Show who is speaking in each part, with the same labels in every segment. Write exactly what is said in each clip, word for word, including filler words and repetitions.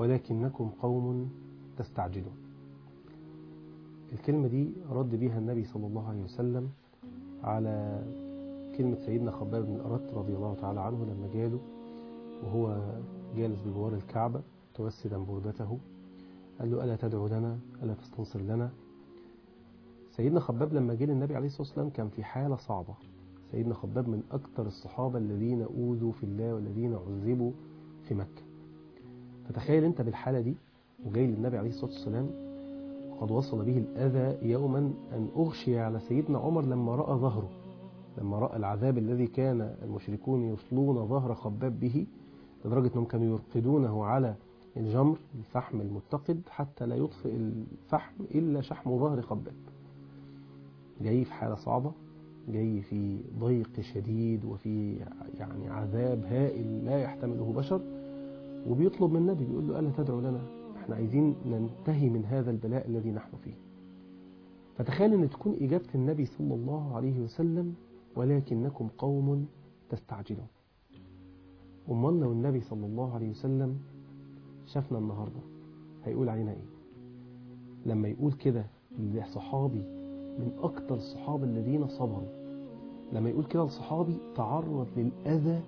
Speaker 1: ولكنكم قوم تستعجلون. الكلمة دي رد بها النبي صلى الله عليه وسلم على كلمة سيدنا خباب بن الأرت رضي الله تعالى عنه لما جاله وهو جالس بجوار الكعبة توسدا بردته، قال له: ألا تدعو لنا؟ ألا تستنصر لنا؟ سيدنا خباب لما جه للنبي عليه الصلاة والسلام كان في حالة صعبة. سيدنا خباب من أكثر الصحابة الذين أوذوا في الله والذين عذبوا في مكة. فتخيل أنت بالحالة دي وجاي للنبي عليه الصلاة والسلام، وقد وصل به الأذى يوما أن أغشي على سيدنا عمر لما رأى ظهره، لما رأى العذاب الذي كان المشركون يصلون ظهر خباب به، لدرجة أنهم كانوا يرقدونه على الجمر الفحم المتقد حتى لا يطفئ الفحم إلا شحم ظهر خباب. جاي في حالة صعبة، جاي في ضيق شديد وفي يعني عذاب هائل لا يحتمله بشر، وبيطلب من النبي بيقول له: ألا تدعو لنا؟ احنا عايزين ننتهي من هذا البلاء الذي نحن فيه. فتخيل أن تكون إجابة النبي صلى الله عليه وسلم: ولكنكم قوم تستعجلون. أمال لو النبي صلى الله عليه وسلم شافنا النهاردة هيقول علينا إيه؟ لما يقول كده لصحابي من أكثر الصحابة الذين صبروا، لما يقول كده لصحابي تعرض للأذى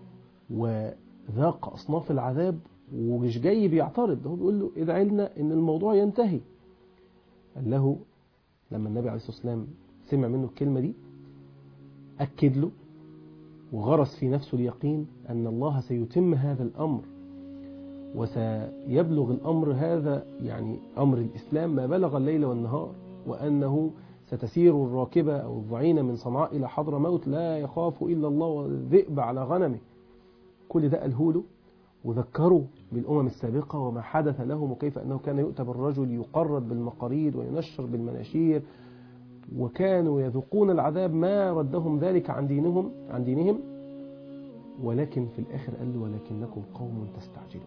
Speaker 1: وذاق أصناف العذاب ومش جاي بيعترض، هو بيقول له: ادعي لنا إن الموضوع ينتهي. قال له لما النبي عليه الصلاة والسلام سمع منه الكلمة دي أكد له وغرس في نفسه اليقين أن الله سيتم هذا الأمر وسيبلغ الأمر هذا، يعني أمر الإسلام، ما بلغ الليل والنهار، وأنه ستسير الراكبة أو الضعين من صنعاء إلى حضر موت لا يخاف إلا الله والذئب على غنمه. كل ده قاله له وذكروا بالأمم السابقة وما حدث لهم، وكيف أنه كان يؤتى بالرجل يقرد بالمقاريد وينشر بالمناشير، وكانوا يذوقون العذاب ما ردهم ذلك عن دينهم عن دينهم ولكن في الآخر قال له: ولكنكم قوم تستعجلون.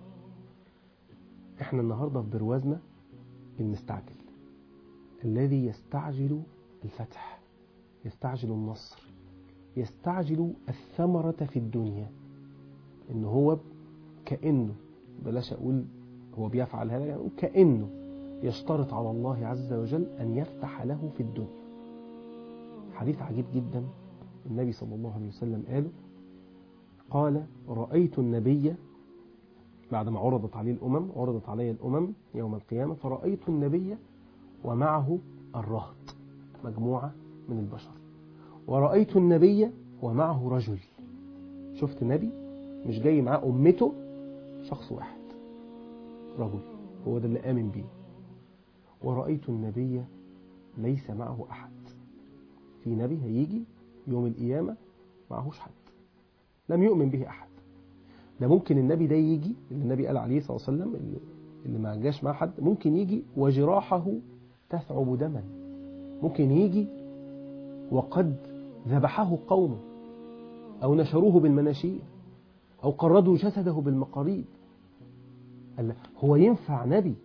Speaker 1: احنا النهاردة في بروازنا المستعجل الذي يستعجل الفتح، يستعجل النصر، يستعجل الثمرة في الدنيا. إنه هو كأنه، بلاش أقول هو بيفعل هذا، يعني كأنه يشترط على الله عز وجل أن يفتح له في الدنيا. حديث عجيب جدا النبي صلى الله عليه وسلم قاله، قال: رأيت النبي بعدما عرضت عليه الأمم، عرضت عليه الأمم يوم القيامة، فرأيت النبي ومعه الرهط، مجموعة من البشر، ورأيت النبي ومعه رجل. شفت نبي مش جاي معاه أمته، شخص واحد، رجل، هو ده اللي آمن بيه. ورأيت النبي ليس معه أحد. في نبي هيجي يوم القيامة معهوش حد، لم يؤمن به أحد. ده ممكن النبي ده يجي، اللي النبي قال عليه صلى الله عليه وسلم اللي, اللي ما جاش مع حد، ممكن يجي وجراحه تثعب دما، ممكن يجي وقد ذبحه قومه أو نشروه بالمناشير أو قردوا جسده بالمقاريد. قال هو ينفع نبي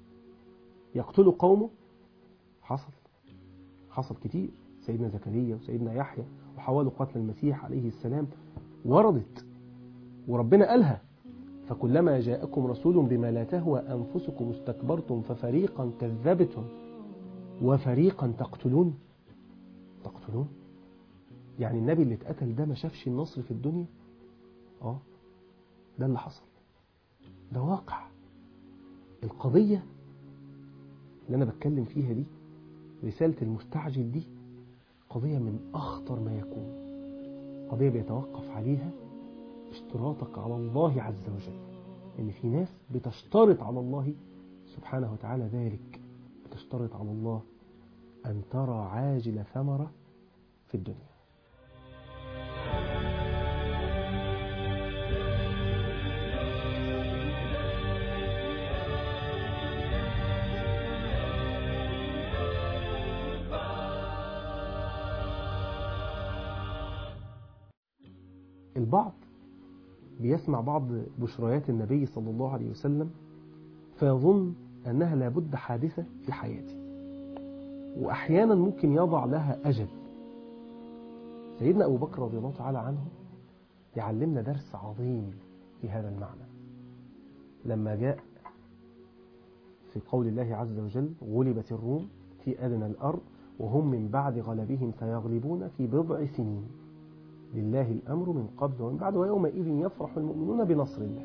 Speaker 1: يقتل قومه؟ حصل حصل كتير. سيدنا زكريا وسيدنا يحيى وحاولوا قتل المسيح عليه السلام، وردت وربنا قالها: فكلما جاءكم رسول بما لا تهوى أنفسكم استكبرتم ففريقا كذبتم وفريقا تقتلون. تقتلون يعني النبي اللي اتقتل ده ما شافش النصر في الدنيا؟ اه ده اللي حصل، ده واقع. القضية اللي أنا بتكلم فيها دي، رسالة المستعجل دي، قضية من أخطر ما يكون، قضية بيتوقف عليها اشتراطك على الله عز وجل. إن في ناس بتشترط على الله سبحانه وتعالى ذلك، بتشترط على الله أن ترى عاجل ثمرة في الدنيا. البعض بيسمع بعض بشريات النبي صلى الله عليه وسلم فيظن أنها لابد حادثة في حياته، وأحيانا ممكن يضع لها أجل. سيدنا أبو بكر رضي الله تعالى عنه يعلمنا درس عظيم في هذا المعنى. لما جاء في قول الله عز وجل غلبت الروم في أدنى الأرض وهم من بعد غلبهم سيغلبون في بضع سنين لله الأمر من قبل ومن بعد ويومئذ يفرح المؤمنون بنصر الله.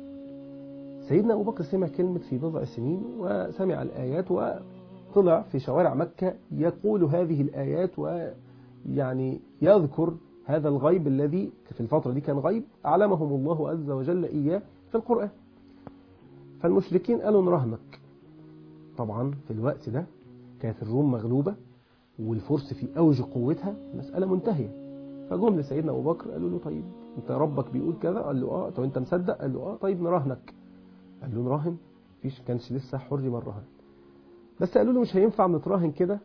Speaker 1: سيدنا أبو بكر سمع كلمة في بضع سنين وسمع الآيات وطلع في شوارع مكة يقول هذه الآيات ويعني يذكر هذا الغيب الذي في الفترة دي كان غيب أعلمهم الله عز وجل إياه في القرآن. فالمشركين قالوا نرهنك. طبعا في الوقت ده كانت الروم مغلوبة والفرس في أوج قوتها، مسألة منتهية. فجم لسيدنا أبو بكر قالوا له طيب أنت ربك بيقول كذا؟ قال له آه. طب أنت مصدق؟ قال له آه. طيب نراهنك. قال له نراهن؟ فيش، كانش لسه حرم الرهن. بس قالوا له مش هينفع نتراهن كده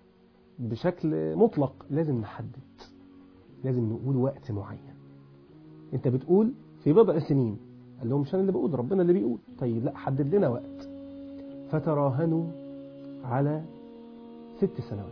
Speaker 1: بشكل مطلق، لازم نحدد، لازم نقول وقت معين. أنت بتقول في بضع سنين. قال لهم مش أنا اللي بقول، ربنا اللي بيقول. طيب لا، حدد لنا وقت. فتراهنوا على ست سنوات.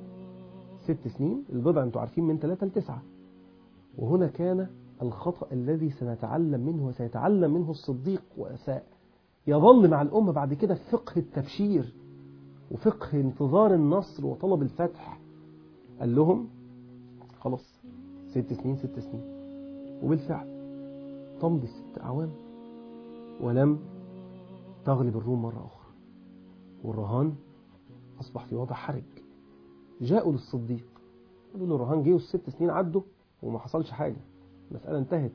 Speaker 1: ست سنين، البضع انتوا عارفين من ثلاثة لتسعة. وهنا كان الخطأ الذي سنتعلم منه وسيتعلم منه الصديق وسيظل مع الأمة بعد كده فقه التبشير وفقه انتظار النصر وطلب الفتح. قال لهم خلاص ست سنين ست سنين. وبالفعل تمضي ست أعوام ولم تغلب الروم مرة أخرى، والرهان أصبح في وضع حرج. جاءوا للصديق قالوا له الرهان جه والست سنين عدوا وما حصلش حاجة، المسألة انتهت.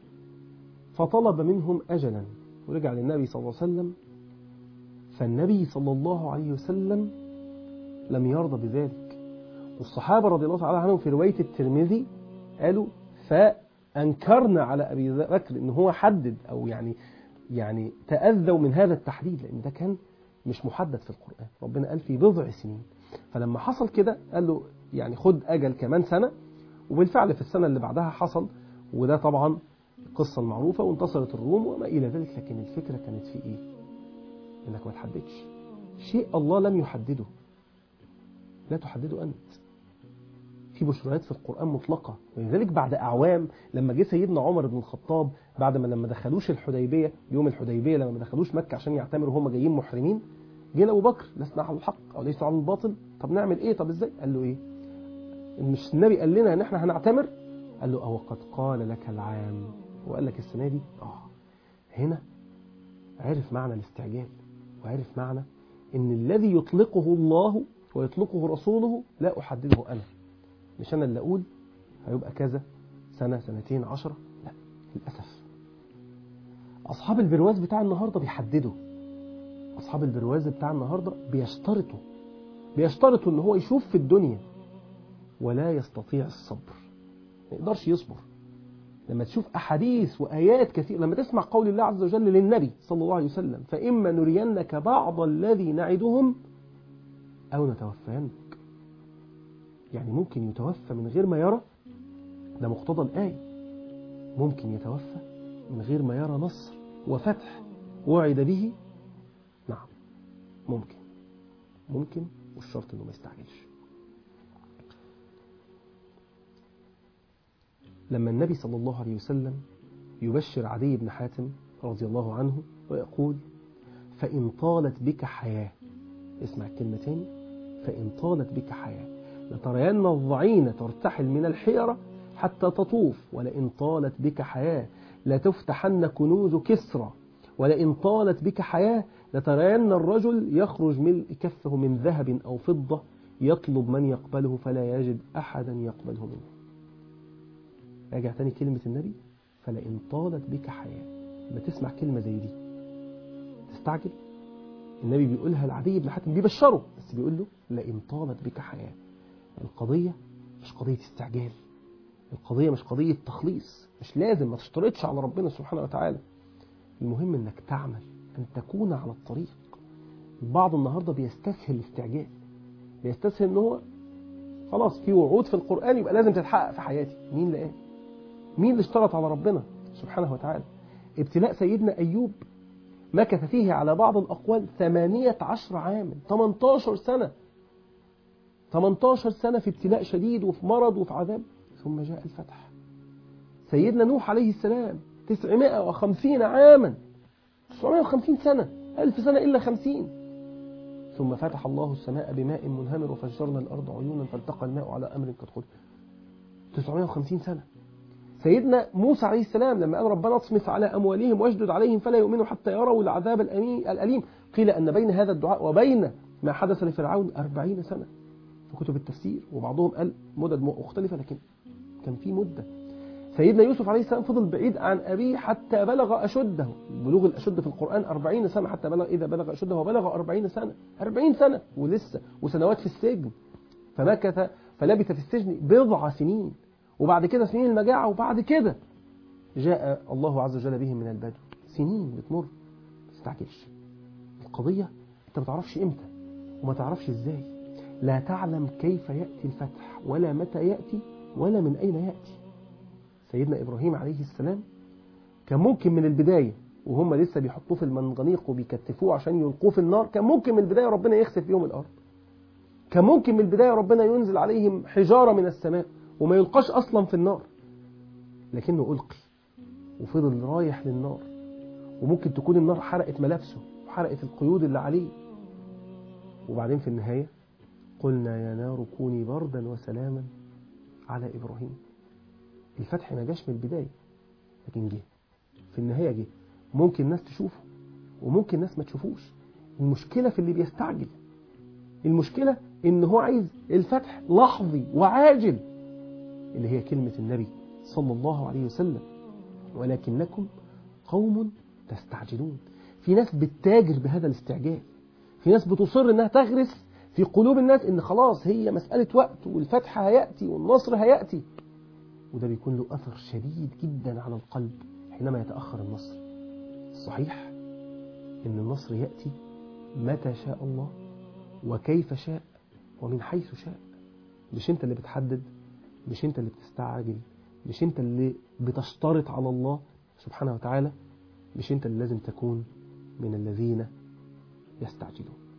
Speaker 1: فطلب منهم أجلا ورجع للنبي صلى الله عليه وسلم. فالنبي صلى الله عليه وسلم لم يرضى بذلك. والصحابة رضي الله تعالى عنهم في رواية الترمذي قالوا فأنكرنا على أبي بكر إن هو حدد أو يعني يعني تأذوا من هذا التحديد، لأن ده كان مش محدد في القرآن. ربنا قال في بضع سنين. فلما حصل كده قال له يعني خد أجل كمان سنة. وبالفعل في السنة اللي بعدها حصل، وده طبعا القصة المعروفة، وانتصرت الروم وما إلى ذلك. لكن الفكرة كانت في إيه؟ إنك ما تحددش شيء الله لم يحدده، لا تحدده أنت. في بشريات في القرآن مطلقة. ولذلك بعد أعوام لما جه سيدنا عمر بن الخطاب بعد ما لما دخلوش الحديبية، يوم الحديبية لما ما دخلوش مكة عشان يعتمروا هم جايين محرمين، جه لأبو بكر لسنا على الحق أو ليسوا على الباطل، طب نعمل إيه؟ طب إزاي؟ قال له إيه؟ مش النبي قال لنا إن إحنا هنعتمر؟ قال له أو قد قال لك العام، وقال لك السنة دي. آه هنا عرف معنى الاستعجال، وعرف معنى إن الذي يطلقه الله ويطلقه رسوله لا أحدده أنا، مش أنا اللي أقول هيبقى كذا سنة سنتين عشرة. لا، للأسف أصحاب البرواز بتاع النهاردة بيحددوا. أصحاب البرواز بتاع النهاردة بيشترطوا بيشترطوا إن هو يشوف في الدنيا ولا يستطيع الصبر، ما يقدرش يصبر. لما تشوف أحاديث وآيات كثير، لما تسمع قول الله عز وجل للنبي صلى الله عليه وسلم فإما نرينك بعض الذي نعدهم أو نتوفينك، يعني ممكن يتوفى من غير ما يرى، ده مقتضى الآية. ممكن يتوفى من غير ما يرى نصر وفتح وعد به. نعم ممكن ممكن والشرط انه ما يستعجلش. لما النبي صلى الله عليه وسلم يبشر عدي بن حاتم رضي الله عنه ويقول فإن طالت بك حياة، اسمع الكلمتين، فإن طالت بك حياة لترين الضعين ترتحل من الحيرة حتى تطوف، ولئن طالت بك حياة لتفتحن كنوز كسرى، ولئن طالت بك حياة لترين الرجل يخرج ملء كفه من ذهب أو فضة يطلب من يقبله فلا يجد أحدا يقبله منه. راجع تاني كلمة النبي فلئن طالت بك حياة. ما تسمع كلمة زي دي تستعجل؟ النبي بيقولها لعدي بن حاتم بيبشره، بس بيقول له لئن طالت بك حياة. القضية مش قضية استعجال، القضية مش قضية تخليص، مش لازم ما تشترطش على ربنا سبحانه وتعالى. المهم انك تعمل، ان تكون على الطريق. البعض النهاردة بيستسهل الاستعجال، بيستسهل ان هو خلاص في وعود في القرآن يبقى لازم تتحقق في حياتي. مين اللي قال؟ مين اللي اشترط على ربنا سبحانه وتعالى؟ ابتلاء سيدنا أيوب مكث فيه على بعض الأقوال ثمانية عشر عاما، ثمانية عشر سنة، ثمانية عشر سنة في ابتلاء شديد وفي مرض وفي عذاب، ثم جاء الفتح. سيدنا نوح عليه السلام تسعمائة وخمسين عاما، تسعمائة وخمسين سنة ألف سنة إلا خمسين. ثم فتح الله السماء بماء منهمر وفجرنا الأرض عيونا فالتقى الماء على أمر قد قدر. تسعمائة وخمسين سنة. سيدنا موسى عليه السلام لما قال ربنا اطمس على أموالهم واشدد عليهم فلا يؤمنوا حتى يروا العذاب الأليم، قيل أن بين هذا الدعاء وبين ما حدث لفرعون أربعين سنة في كتب التفسير، وبعضهم قال مدد مختلفة لكن كان في مدة. سيدنا يوسف عليه السلام فضل بعيد عن أبيه حتى بلغ أشده. بلوغ الأشد في القرآن أربعين سنة، حتى بلغ إذا بلغ أشده وبلغ أربعين سنة. أربعين سنة ولسه، وسنوات في السجن، فمكث فلبث في السجن بضع سنين، وبعد كده سنين المجاعة، وبعد كده جاء الله عز وجل بهم من البدو. سنين بتمر، ما تستعجلش. القضية أنت ما تعرفش إمتى وما تعرفش إزاي. لا تعلم كيف يأتي الفتح ولا متى يأتي ولا من أين يأتي. سيدنا إبراهيم عليه السلام كان ممكن من البداية وهم لسه بيحطوه في المنغنيق وبيكتفوه عشان يلقوه في النار، كان ممكن من البداية ربنا يخسف بيهم الأرض. كان ممكن من البداية ربنا ينزل عليهم حجارة من السماء وما يلقاش أصلا في النار، لكنه ألقي وفضل رايح للنار. وممكن تكون النار حرقت ملابسه وحرقت القيود اللي عليه. وبعدين في النهاية قلنا يا نار كوني بردا وسلاما على إبراهيم. الفتح ما جاش من البداية لكن جه في النهاية. جه ممكن ناس تشوفه وممكن ناس ما تشوفوش. المشكلة في اللي بيستعجل. المشكلة إن هو عايز الفتح لحظي وعاجل، اللي هي كلمة النبي صلى الله عليه وسلم ولكنكم قوم تستعجلون. في ناس بتتاجر بهذا الاستعجال. في ناس بتصر إنها تغرس في قلوب الناس إن خلاص هي مسألة وقت والفتح هيأتي والنصر هيأتي، وده بيكون له أثر شديد جدا على القلب حينما يتأخر النصر. الصحيح إن النصر يأتي متى شاء الله وكيف شاء ومن حيث شاء. مش أنت اللي بتحدد، مش أنت اللي بتستعجل، مش أنت اللي بتشترط على الله سبحانه وتعالى، مش أنت اللي لازم تكون من الذين يستعجلون.